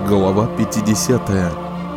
Глава 50.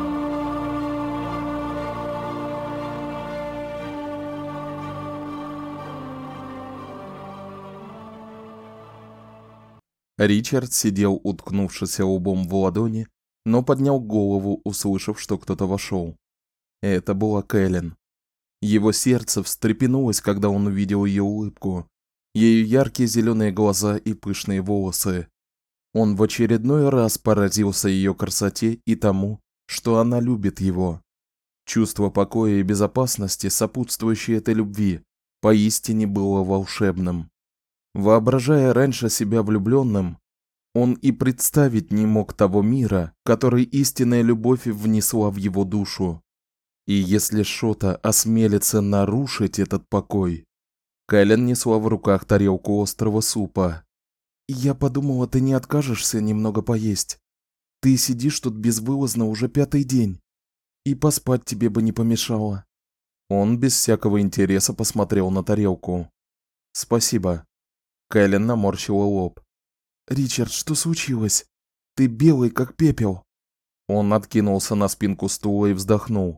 Ричард сидел, уткнувшись лбом в ладони, но поднял голову, услышав, что кто-то вошел. Это была Кэлен. Его сердце встрепенулось, когда он увидел ее улыбку, ее яркие зеленые глаза и пышные волосы. Он в очередной раз поразился ее красоте и тому, что она любит его. Чувство покоя и безопасности, сопутствующее этой любви, поистине было волшебным. Воображая раньше себя влюбленным, он и представить не мог того мира, который истинная любовь внесла в его душу. И если что-то осмелится нарушить этот покой... Кэлен несла в руках тарелку острого супа. «Я подумала, ты не откажешься немного поесть. Ты сидишь тут безвылазно уже 5-й день, и поспать тебе бы не помешало». Он без всякого интереса посмотрел на тарелку. «Спасибо». Кэлен наморщила лоб. «Ричард, что случилось? Ты белый, как пепел». Он откинулся на спинку стула и вздохнул.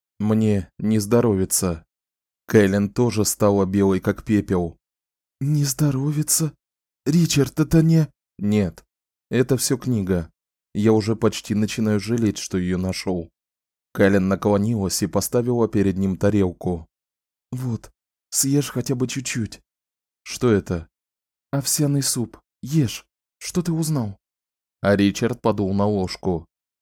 «Мне не здоровится». Кэлен тоже стала белой, как пепел. «Не здоровится? Ричард, это не...» «Нет, это все книга. Я уже почти начинаю жалеть, что ее нашел». Кэлен наклонилась и поставила перед ним тарелку. «Вот, съешь хотя бы чуть-чуть». «Что это?» «Овсяный суп. Ешь. Что ты узнал?» А Ричард подул на ложку.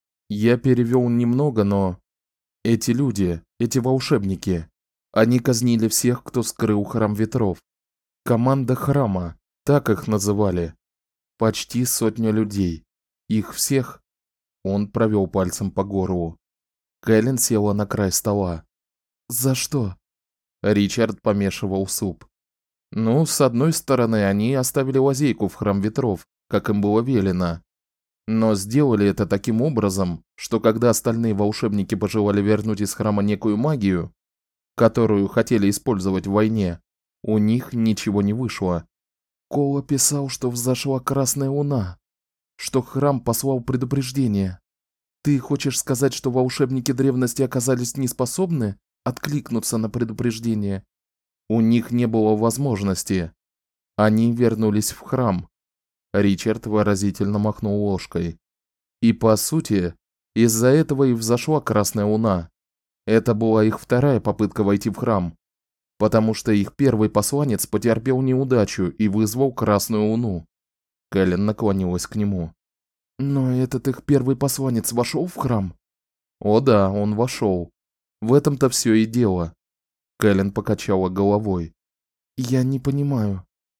«Я перевел немного, но... Эти люди, эти волшебники, они казнили всех, кто скрыл храм ветров. Команда храма, так их называли. Почти 100 людей. Их всех...» Он провел пальцем по горлу. Кэлен села на край стола. «За что?» Ричард помешивал суп. «Ну, с одной стороны, они оставили лазейку в храм ветров, как им было велено. Но сделали это таким образом, что когда остальные волшебники пожелали вернуть из храма некую магию, которую хотели использовать в войне, у них ничего не вышло. Кола писал, что взошла красная луна, что храм послал предупреждение. Ты хочешь сказать, что волшебники древности оказались неспособны откликнуться на предупреждение? У них не было возможности. Они вернулись в храм». Ричард выразительно махнул ложкой. «И по сути, из-за этого и взошла красная луна. Это была их вторая попытка войти в храм, потому что их первый посланец потерпел неудачу и вызвал красную луну». Кэлен наклонилась к нему. «Но этот их первый посланец вошел в храм?» «О да, он вошел. В этом-то все и дело». Кэлен покачала головой. «Я не понимаю».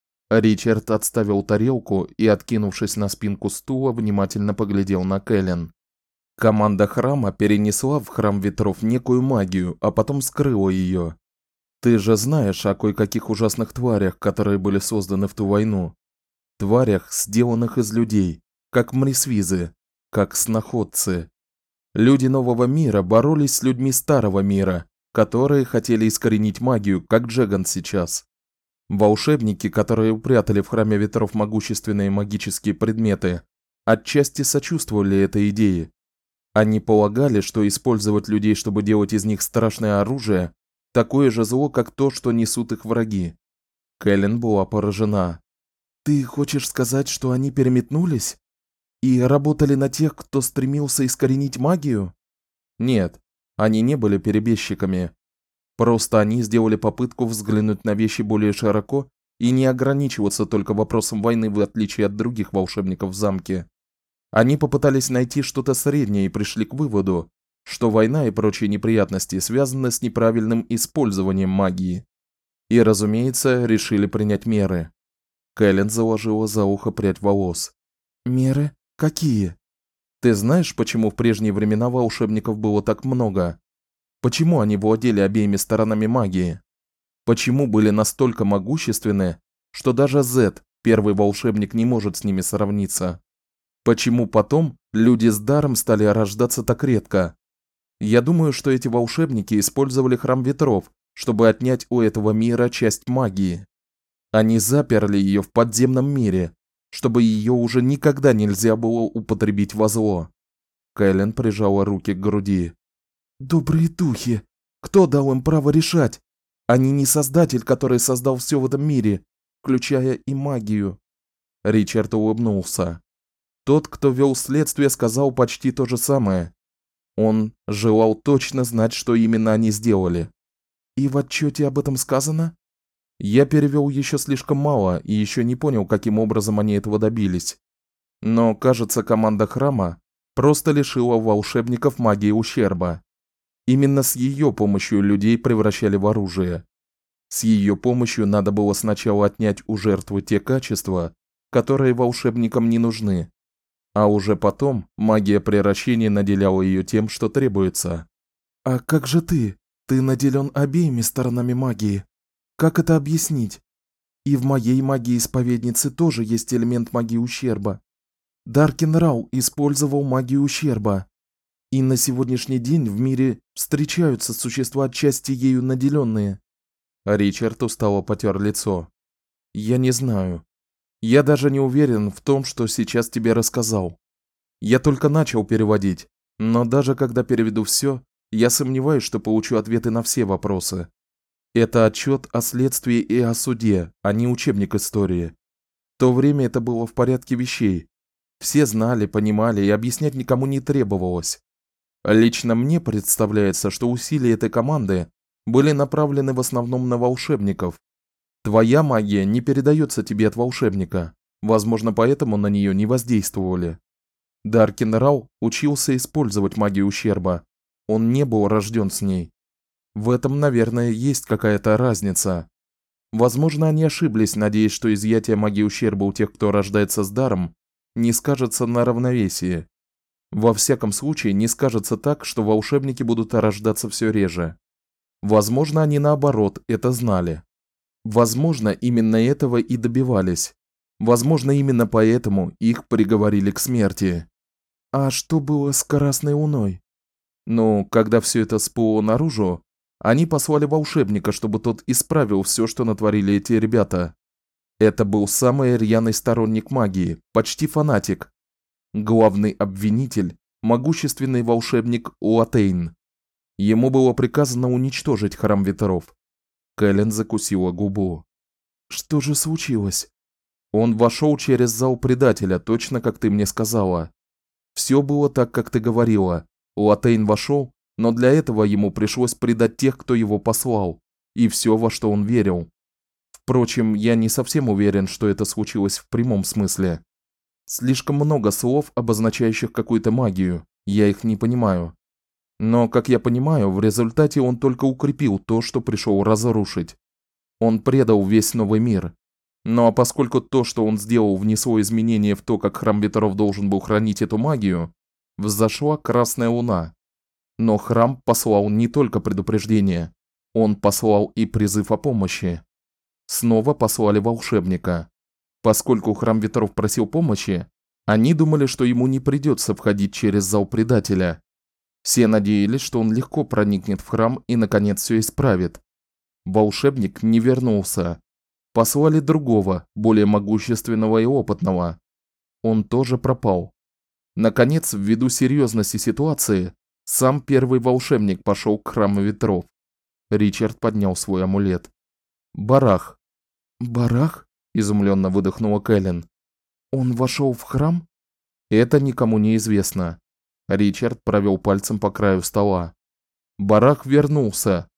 Ричард отставил тарелку и, откинувшись на спинку стула, внимательно поглядел на Кэлен. «Команда храма перенесла в храм ветров некую магию, а потом скрыла ее. Ты же знаешь о кое-каких ужасных тварях, которые были созданы в ту войну. Тварях, сделанных из людей, как мрисвизы, как сноходцы. Люди нового мира боролись с людьми старого мира, которые хотели искоренить магию, как Джеган сейчас. Волшебники, которые упрятали в храме ветров могущественные магические предметы, отчасти сочувствовали этой идее. Они полагали, что использовать людей, чтобы делать из них страшное оружие, такое же зло, как то, что несут их враги». Кэлен была поражена. «Ты хочешь сказать, что они переметнулись и работали на тех, кто стремился искоренить магию?» «Нет, они не были перебежчиками. Просто они сделали попытку взглянуть на вещи более широко и не ограничиваться только вопросом войны, в отличие от других волшебников в замке. Они попытались найти что-то среднее и пришли к выводу, что война и прочие неприятности связаны с неправильным использованием магии. И, разумеется, решили принять меры». Кэлен заложила за ухо прядь волос. «Меры? Какие?» «Ты знаешь, почему в прежние времена волшебников было так много? Почему они владели обеими сторонами магии? Почему были настолько могущественны, что даже Зет, первый волшебник, не может с ними сравниться? Почему потом люди с даром стали рождаться так редко? Я думаю, что эти волшебники использовали храм ветров, чтобы отнять у этого мира часть магии. Они заперли ее в подземном мире, чтобы ее уже никогда нельзя было употребить во зло. Кэлен прижала руки к груди. «Добрые духи! Кто дал им право решать? Они не создатель, который создал все в этом мире, включая и магию». Ричард улыбнулся. Тот, кто вел следствие, сказал почти то же самое. Он желал точно знать, что именно они сделали. «И в отчете об этом сказано?» Я перевел еще слишком мало и еще не понял, каким образом они этого добились. Но, кажется, команда храма просто лишила волшебников магии ущерба. Именно с ее помощью людей превращали в оружие. С ее помощью надо было сначала отнять у жертвы те качества, которые волшебникам не нужны, а уже потом магия превращения наделяла ее тем, что требуется. «А как же ты? Ты наделен обеими сторонами магии. Как это объяснить? И в моей магии исповедницы тоже есть элемент магии ущерба. Даркин Рау использовал магию ущерба. И на сегодняшний день в мире встречаются существа отчасти ею наделенные». Ричард устало потер лицо. «Я не знаю. Я даже не уверен в том, что сейчас тебе рассказал. Я только начал переводить, но даже когда переведу все, я сомневаюсь, что получу ответы на все вопросы. Это отчет о следствии и о суде, а не учебник истории. В то время это было в порядке вещей. Все знали, понимали, и объяснять никому не требовалось. Лично мне представляется, что усилия этой команды были направлены в основном на волшебников. Твоя магия не передается тебе от волшебника, возможно, поэтому на нее не воздействовали. Даркин Рау учился использовать магию ущерба. Он не был рожден с ней. В этом, наверное, есть какая-то разница. Возможно, они ошиблись, надеясь, что изъятие магии ущерба у тех, кто рождается с даром, не скажется на равновесии. Во всяком случае, не скажется так, что волшебники будут рождаться все реже. Возможно, они наоборот это знали. Возможно, именно этого и добивались. Возможно, именно поэтому их приговорили к смерти. А что было с Красной Луной? Ну, когда все это всплыло наружу, они послали волшебника, чтобы тот исправил все, что натворили эти ребята. Это был самый рьяный сторонник магии, почти фанатик. Главный обвинитель, могущественный волшебник Уатейн. Ему было приказано уничтожить Храм Ветров. Кэлен закусила губу. Что же случилось? Он вошел через зал предателя, точно как ты мне сказала. Все было так, как ты говорила. Уатейн вошел, но для этого ему пришлось предать тех, кто его послал, и все, во что он верил. Впрочем, я не совсем уверен, что это случилось в прямом смысле. Слишком много слов, обозначающих какую-то магию, я их не понимаю. Но, как я понимаю, в результате он только укрепил то, что пришел разрушить. Он предал весь новый мир. Ну а поскольку то, что он сделал, внесло изменения в то, как Храм Ветров должен был хранить эту магию, взошла Красная Луна. Но храм послал не только предупреждение, он послал и призыв о помощи. Снова послали волшебника. Поскольку Храм Ветров просил помощи, они думали, что ему не придется входить через зал предателя. Все надеялись, что он легко проникнет в храм и наконец все исправит. Волшебник не вернулся. Послали другого, более могущественного и опытного. Он тоже пропал. Наконец, ввиду серьезности ситуации, сам первый волшебник пошел к Храму Ветров. Ричард поднял свой амулет. Барах. Барах? Изумленно выдохнула Кэлен. Он вошел в храм? Это никому не известно. Ричард провел пальцем по краю стола. Барах вернулся,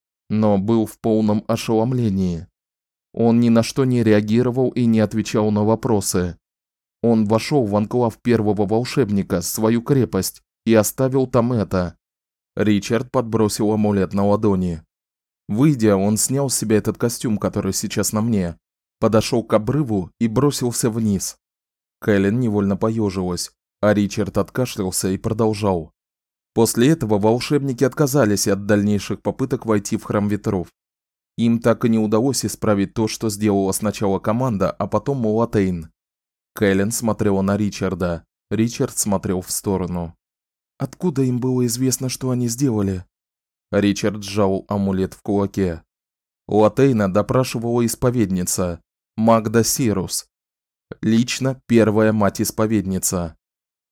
но был в полном ошеломлении. Он ни на что не реагировал и не отвечал на вопросы. Он вошел в анклав первого волшебника, свою крепость, и оставил там это. Ричард подбросил амулет на ладони. Выйдя, он снял с себя этот костюм, который сейчас на мне, подошел к обрыву и бросился вниз. Кэлен невольно поежилась, а Ричард откашлялся и продолжал. После этого волшебники отказались от дальнейших попыток войти в Храм Ветров. Им так и не удалось исправить то, что сделала сначала команда, а потом Уатейн. Кэлен смотрела на Ричарда. Ричард смотрел в сторону. Откуда им было известно, что они сделали? Ричард сжал амулет в кулаке. Уатейна допрашивала исповедница, Магда Сирус. Лично первая мать-исповедница.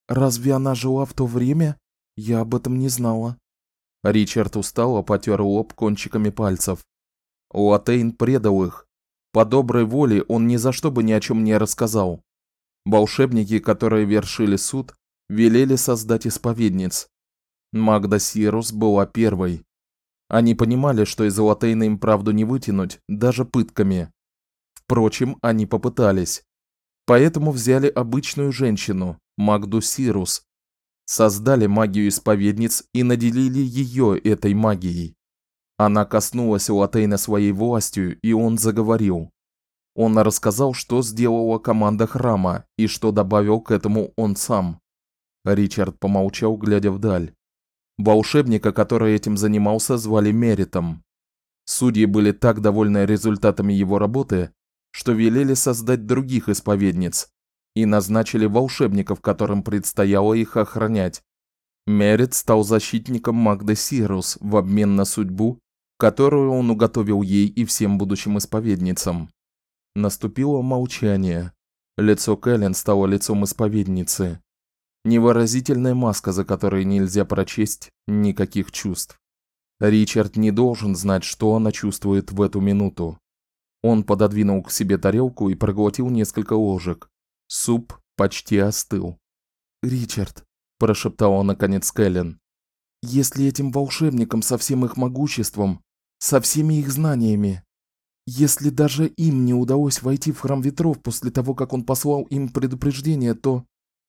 Разве она жила в то время? Я об этом не знала. Ричард устало потёр лоб кончиками пальцев. Латейн предал их. По доброй воле он ни за что бы ни о чём не рассказал. Волшебники, которые вершили суд, велели создать исповедниц. Магда Сирус была первой. Они понимали, что из Латейна им правду не вытянуть, даже пытками. Впрочем, они попытались. Поэтому взяли обычную женщину, Магду Сирус, создали магию исповедниц и наделили её этой магией. Она коснулась Латейна своей властью, и он заговорил. Он рассказал, что сделала команда храма и что добавил к этому он сам. Ричард помолчал, глядя вдаль. Волшебника, который этим занимался, звали Меритом. Судьи были так довольны результатами его работы, что велели создать других исповедниц и назначили волшебников, которым предстояло их охранять. Мерит стал защитником Магды Сирус в обмен на судьбу, которую он уготовил ей и всем будущим исповедницам. Наступило молчание. Лицо Кэлен стало лицом исповедницы. Невыразительная маска, за которой нельзя прочесть никаких чувств. Ричард не должен знать, что она чувствует в эту минуту. Он пододвинул к себе тарелку и проглотил несколько ложек. Суп почти остыл. "Ричард", прошептала наконец Кэлен. "Если этим волшебникам со всем их могуществом, со всеми их знаниями, если даже им не удалось войти в храм ветров после того, как он послал им предупреждение, то..."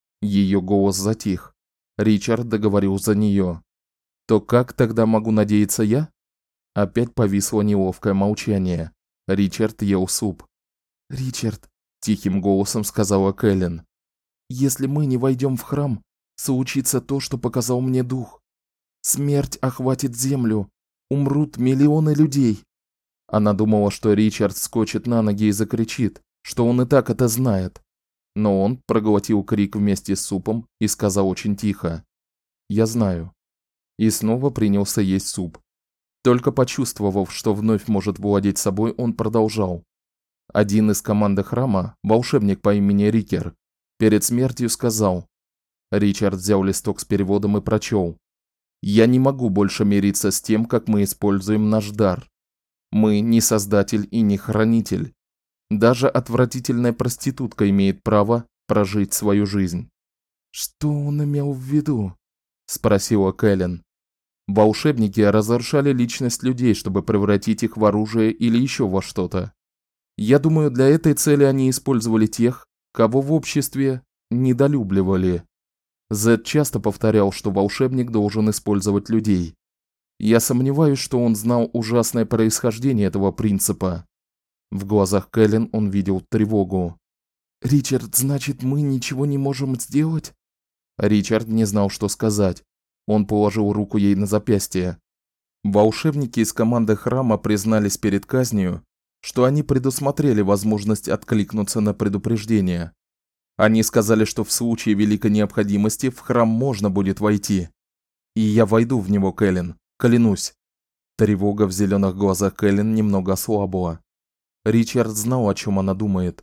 Её голос затих. Ричард договорил за неё. "То как тогда могу надеяться я?" Опять повисло неловкое молчание. Ричард ел суп. "Ричард", тихим голосом сказала Кэлен. "Если мы не войдём в храм, случится то, что показал мне дух. Смерть охватит землю, умрут миллионы людей". Она думала, что Ричард вскочит на ноги и закричит, что он и так это знает. Но он проглотил крик вместе с супом и сказал очень тихо: "Я знаю". И снова принялся есть суп. Только почувствовав, что вновь может владеть собой, он продолжал. Один из команды храма, волшебник по имени Рикер, перед смертью сказал. Ричард взял листок с переводом и прочёл: "Я не могу больше мириться с тем, как мы используем наш дар. Мы не создатель и не хранитель. Даже отвратительная проститутка имеет право прожить свою жизнь". "Что он имел в виду?" спросила Кэлен. "Волшебники разрушали личность людей, чтобы превратить их в оружие или ещё во что-то. Я думаю, для этой цели они использовали тех, кого в обществе недолюбливали. Зед часто повторял, что волшебник должен использовать людей. Я сомневаюсь, что он знал ужасное происхождение этого принципа". В глазах Кэлен он видел тревогу. "Ричард, значит, мы ничего не можем сделать?" Ричард не знал, что сказать. Он положил руку ей на запястье. Волшебники из команды храма признались перед казнью, что они предусмотрели возможность откликнуться на предупреждение. Они сказали, что в случае великой необходимости в храм можно будет войти. И я войду в него, Кэлен, клянусь. Тревога в зелёных глазах Кэлен немного ослабла. Ричард знал, о чём она думает.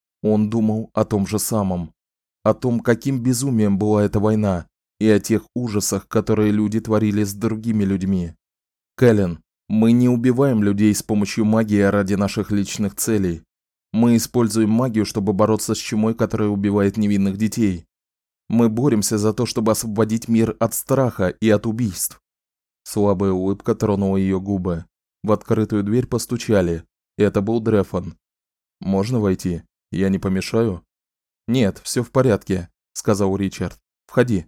Он думал о том же самом, о том, каким безумием была эта война, и о тех ужасах, которые люди творили с другими людьми. "Кэлен, мы не убиваем людей с помощью магии ради наших личных целей. Мы используем магию, чтобы бороться с чумой, которая убивает невинных детей. Мы боремся за то, чтобы освободить мир от страха и от убийств". Слабая улыбка тронула её губы. В открытую дверь постучали. Это был Дрефон. "Можно войти? Я не помешаю?" "Нет, всё в порядке", сказал Ричард. "Входи.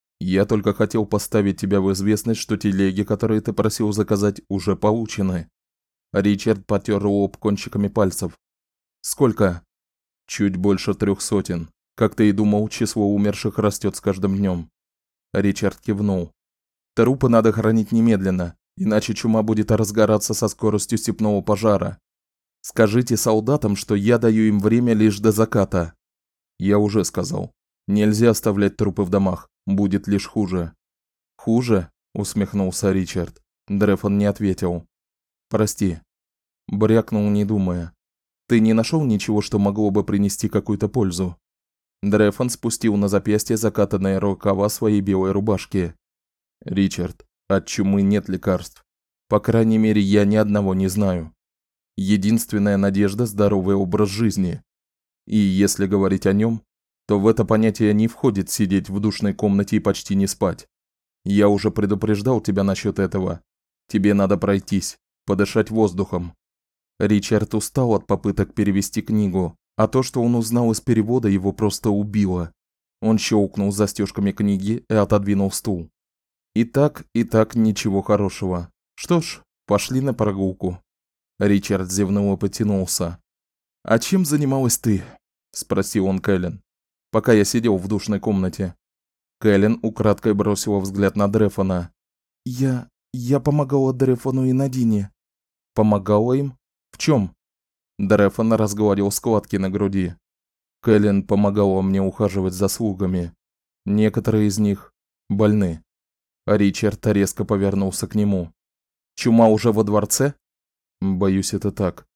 Я только хотел поставить тебя в известность, что телеги, которые ты просил заказать, уже получены". Ричард потёр лоб кончиками пальцев. "Сколько?" "Чуть больше 300. Как ты и думал, число умерших растёт с каждым днём". Ричард кивнул. "Трупы надо хоронить немедленно, иначе чума будет разгораться со скоростью степного пожара. Скажите солдатам, что я даю им время лишь до заката". "Я уже сказал. Нельзя оставлять трупы в домах, будет лишь хуже". "Хуже?" усмехнулся Ричард. Дрефон не ответил. "Прости", брякнул, не думая. "Ты не нашёл ничего, что могло бы принести какую-то пользу?" Дрефон спустил на запястье закатанные рукава своей белой рубашки. «Ричард, от чумы нет лекарств. По крайней мере, я ни одного не знаю. Единственная надежда – здоровый образ жизни. И если говорить о нем, то в это понятие не входит сидеть в душной комнате и почти не спать. Я уже предупреждал тебя насчет этого. Тебе надо пройтись, подышать воздухом». Ричард устал от попыток перевести книгу, а то, что он узнал из перевода, его просто убило. Он щелкнул застежками книги и отодвинул стул. И так ничего хорошего. Что ж, пошли на прогулку. Ричард зевнул и потянулся. «А чем занималась ты?» – спросил он Кэлен, пока я сидел в душной комнате. Кэлен украдкой бросила взгляд на Дрефона. Я помогала Дрефону и Надине». «Помогала им? В чем?» Дрефон разгладил складки на груди. «Кэлен помогала мне ухаживать за слугами. Некоторые из них больны». Ричард резко повернулся к нему. «Чума уже во дворце?» «Боюсь, это так.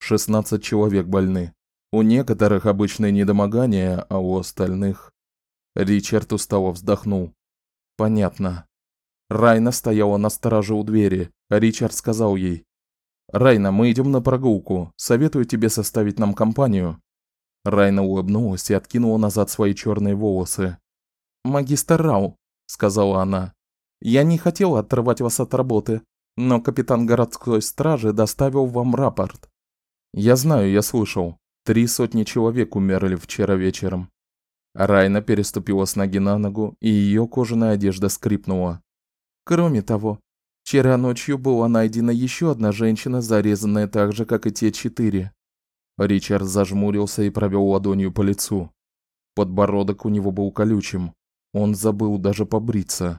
16 человек больны. У некоторых обычное недомогание, а у остальных...» Ричард устало вздохнул. «Понятно». Райна стояла на страже у двери. Ричард сказал ей: «Райна, мы идем на прогулку. Советую тебе составить нам компанию». Райна улыбнулась и откинула назад свои черные волосы. «Магистр Рау», — сказала она, — «я не хотела отрывать вас от работы, но капитан городской стражи доставил вам рапорт». «Я знаю, я слышал. 300 человек умерли вчера вечером». Райна переступила с ноги на ногу, и ее кожаная одежда скрипнула. «Кроме того, вчера ночью была найдена еще одна женщина, зарезанная так же, как и те 4. Ричард зажмурился и провел ладонью по лицу. Подбородок у него был колючим. Он забыл даже побриться.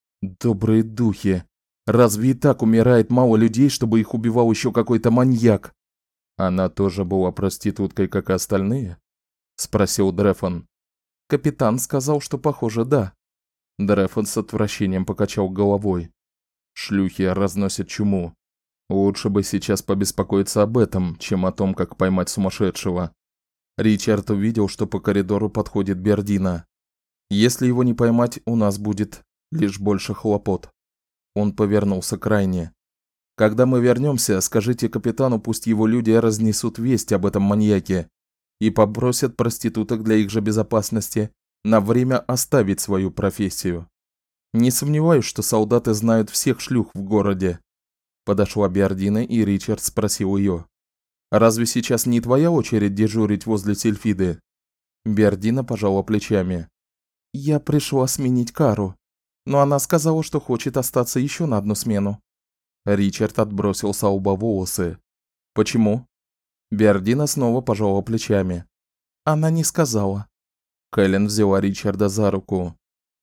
Добрые духи! Разве и так умирает мало людей, чтобы их убивал еще какой-то маньяк? Она тоже была проституткой, как и остальные? Спросил Дрефон. Капитан сказал, что похоже, да. Дрефон с отвращением покачал головой. Шлюхи разносят чуму. Лучше бы сейчас побеспокоиться об этом, чем о том, как поймать сумасшедшего. Ричард увидел, что по коридору подходит Бердина. Если его не поймать, у нас будет лишь больше хлопот. Он повернулся к Райне. Когда мы вернемся, скажите капитану, пусть его люди разнесут весть об этом маньяке и попросят проституток для их же безопасности на время оставить свою профессию. Не сомневаюсь, что солдаты знают всех шлюх в городе. Подошла Бердина, и Ричард спросил ее: «Разве сейчас не твоя очередь дежурить возле Сильфиды?» Бердина пожала плечами. «Я пришла сменить Кару, но она сказала, что хочет остаться еще на одну смену». Ричард отбросил со лба волосы. «Почему?» Бердина снова пожала плечами. «Она не сказала». Кэлен взяла Ричарда за руку.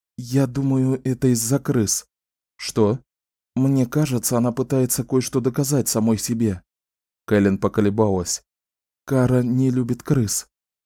«Я думаю, это из-за крыс». «Что?» «Мне кажется, она пытается кое-что доказать самой себе». Кэлен поколебалась. «Кара не любит крыс».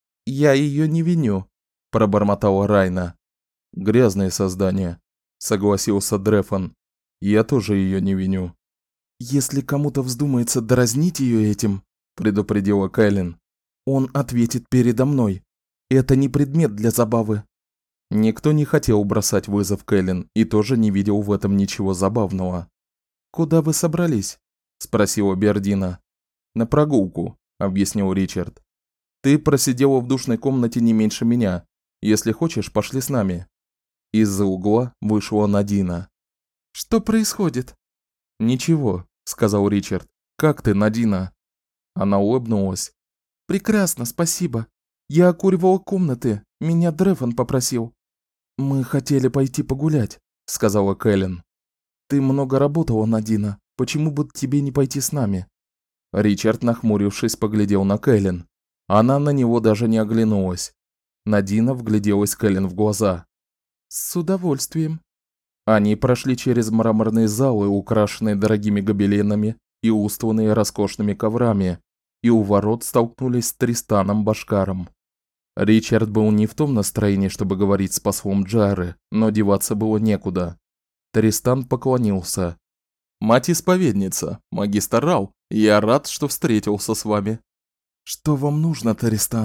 «Я ее не виню», – пробормотала Райна. «Грязные создания», – согласился Дрефон. «Я тоже ее не виню». «Если кому-то вздумается дразнить ее этим», – предупредила Кэлен, – «он ответит передо мной. Это не предмет для забавы». Никто не хотел бросать вызов Кэлен и тоже не видел в этом ничего забавного. «Куда вы собрались?» – спросила Бердина. «На прогулку», – объяснил Ричард. «Ты просидела в душной комнате не меньше меня. Если хочешь, пошли с нами». Из-за угла вышла Надина. «Что происходит?» «Ничего», – сказал Ричард. «Как ты, Надина?» Она улыбнулась. «Прекрасно, спасибо. Я окуривала комнаты. Меня Дрефон попросил». «Мы хотели пойти погулять», – сказала Кэлен. «Ты много работала, Надина. Почему бы тебе не пойти с нами?» Ричард, нахмурившись, поглядел на Кэлен. Она на него даже не оглянулась. Надина вгляделась Кэлен в глаза. «С удовольствием». Они прошли через мраморные залы, украшенные дорогими гобеленами и устланные роскошными коврами, и у ворот столкнулись с Тристаном Башкаром. Ричард был не в том настроении, чтобы говорить с послом Джары, но деваться было некуда. Тристан поклонился. «Мать-исповедница, магистр Рау, я рад, что встретился с вами». «Что вам нужно, Тристан?»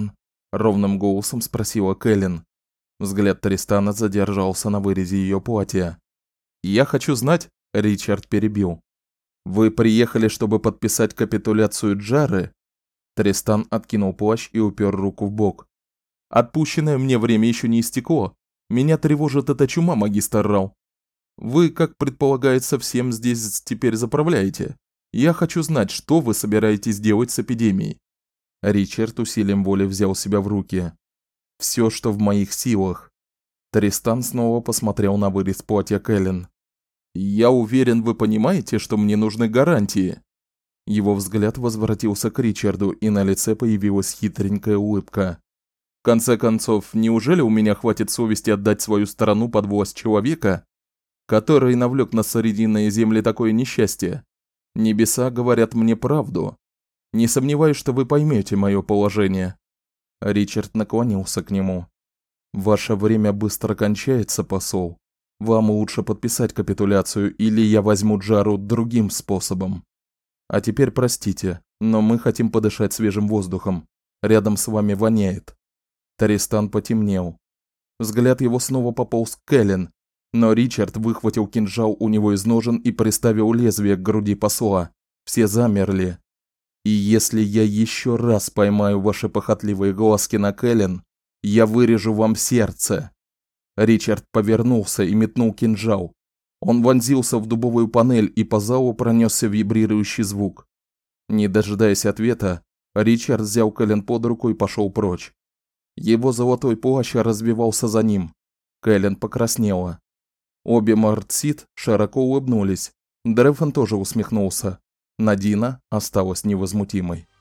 ровным голосом спросила Кэлен. Взгляд Тристана задержался на вырезе ее платья. «Я хочу знать», — Ричард перебил. «Вы приехали, чтобы подписать капитуляцию Джары?» Тристан откинул плащ и упер руку в бок. «Отпущенное мне время еще не истекло. Меня тревожит эта чума, магистр Рау. Вы, как предполагается, всем здесь теперь заправляете. Я хочу знать, что вы собираетесь делать с эпидемией». Ричард усилием воли взял себя в руки. «Все, что в моих силах». Тристан снова посмотрел на вырез платья Кэлен. «Я уверен, вы понимаете, что мне нужны гарантии». Его взгляд возвратился к Ричарду, и на лице появилась хитренькая улыбка. «В конце концов, неужели у меня хватит совести отдать свою страну под власть человека, который навлек на Срединные земли такое несчастье? Небеса говорят мне правду. Не сомневаюсь, что вы поймете мое положение». Ричард наклонился к нему. «Ваше время быстро кончается, посол. Вам лучше подписать капитуляцию, или я возьму Джару другим способом. А теперь простите, но мы хотим подышать свежим воздухом. Рядом с вами воняет». Тристан потемнел. Взгляд его снова пополз к Кэлен, но Ричард выхватил кинжал у него из ножен и приставил лезвие к груди посла. Все замерли. «И если я еще раз поймаю ваши похотливые глазки на Кэлен, я вырежу вам сердце». Ричард повернулся и метнул кинжал. Он вонзился в дубовую панель, и по залу пронесся вибрирующий звук. Не дожидаясь ответа, Ричард взял Кэлен под руку и пошел прочь. Его золотой плащ развивался за ним. Кэлен покраснела. Обе Мортсид широко улыбнулись. Дрефон тоже усмехнулся. Надина осталась невозмутимой.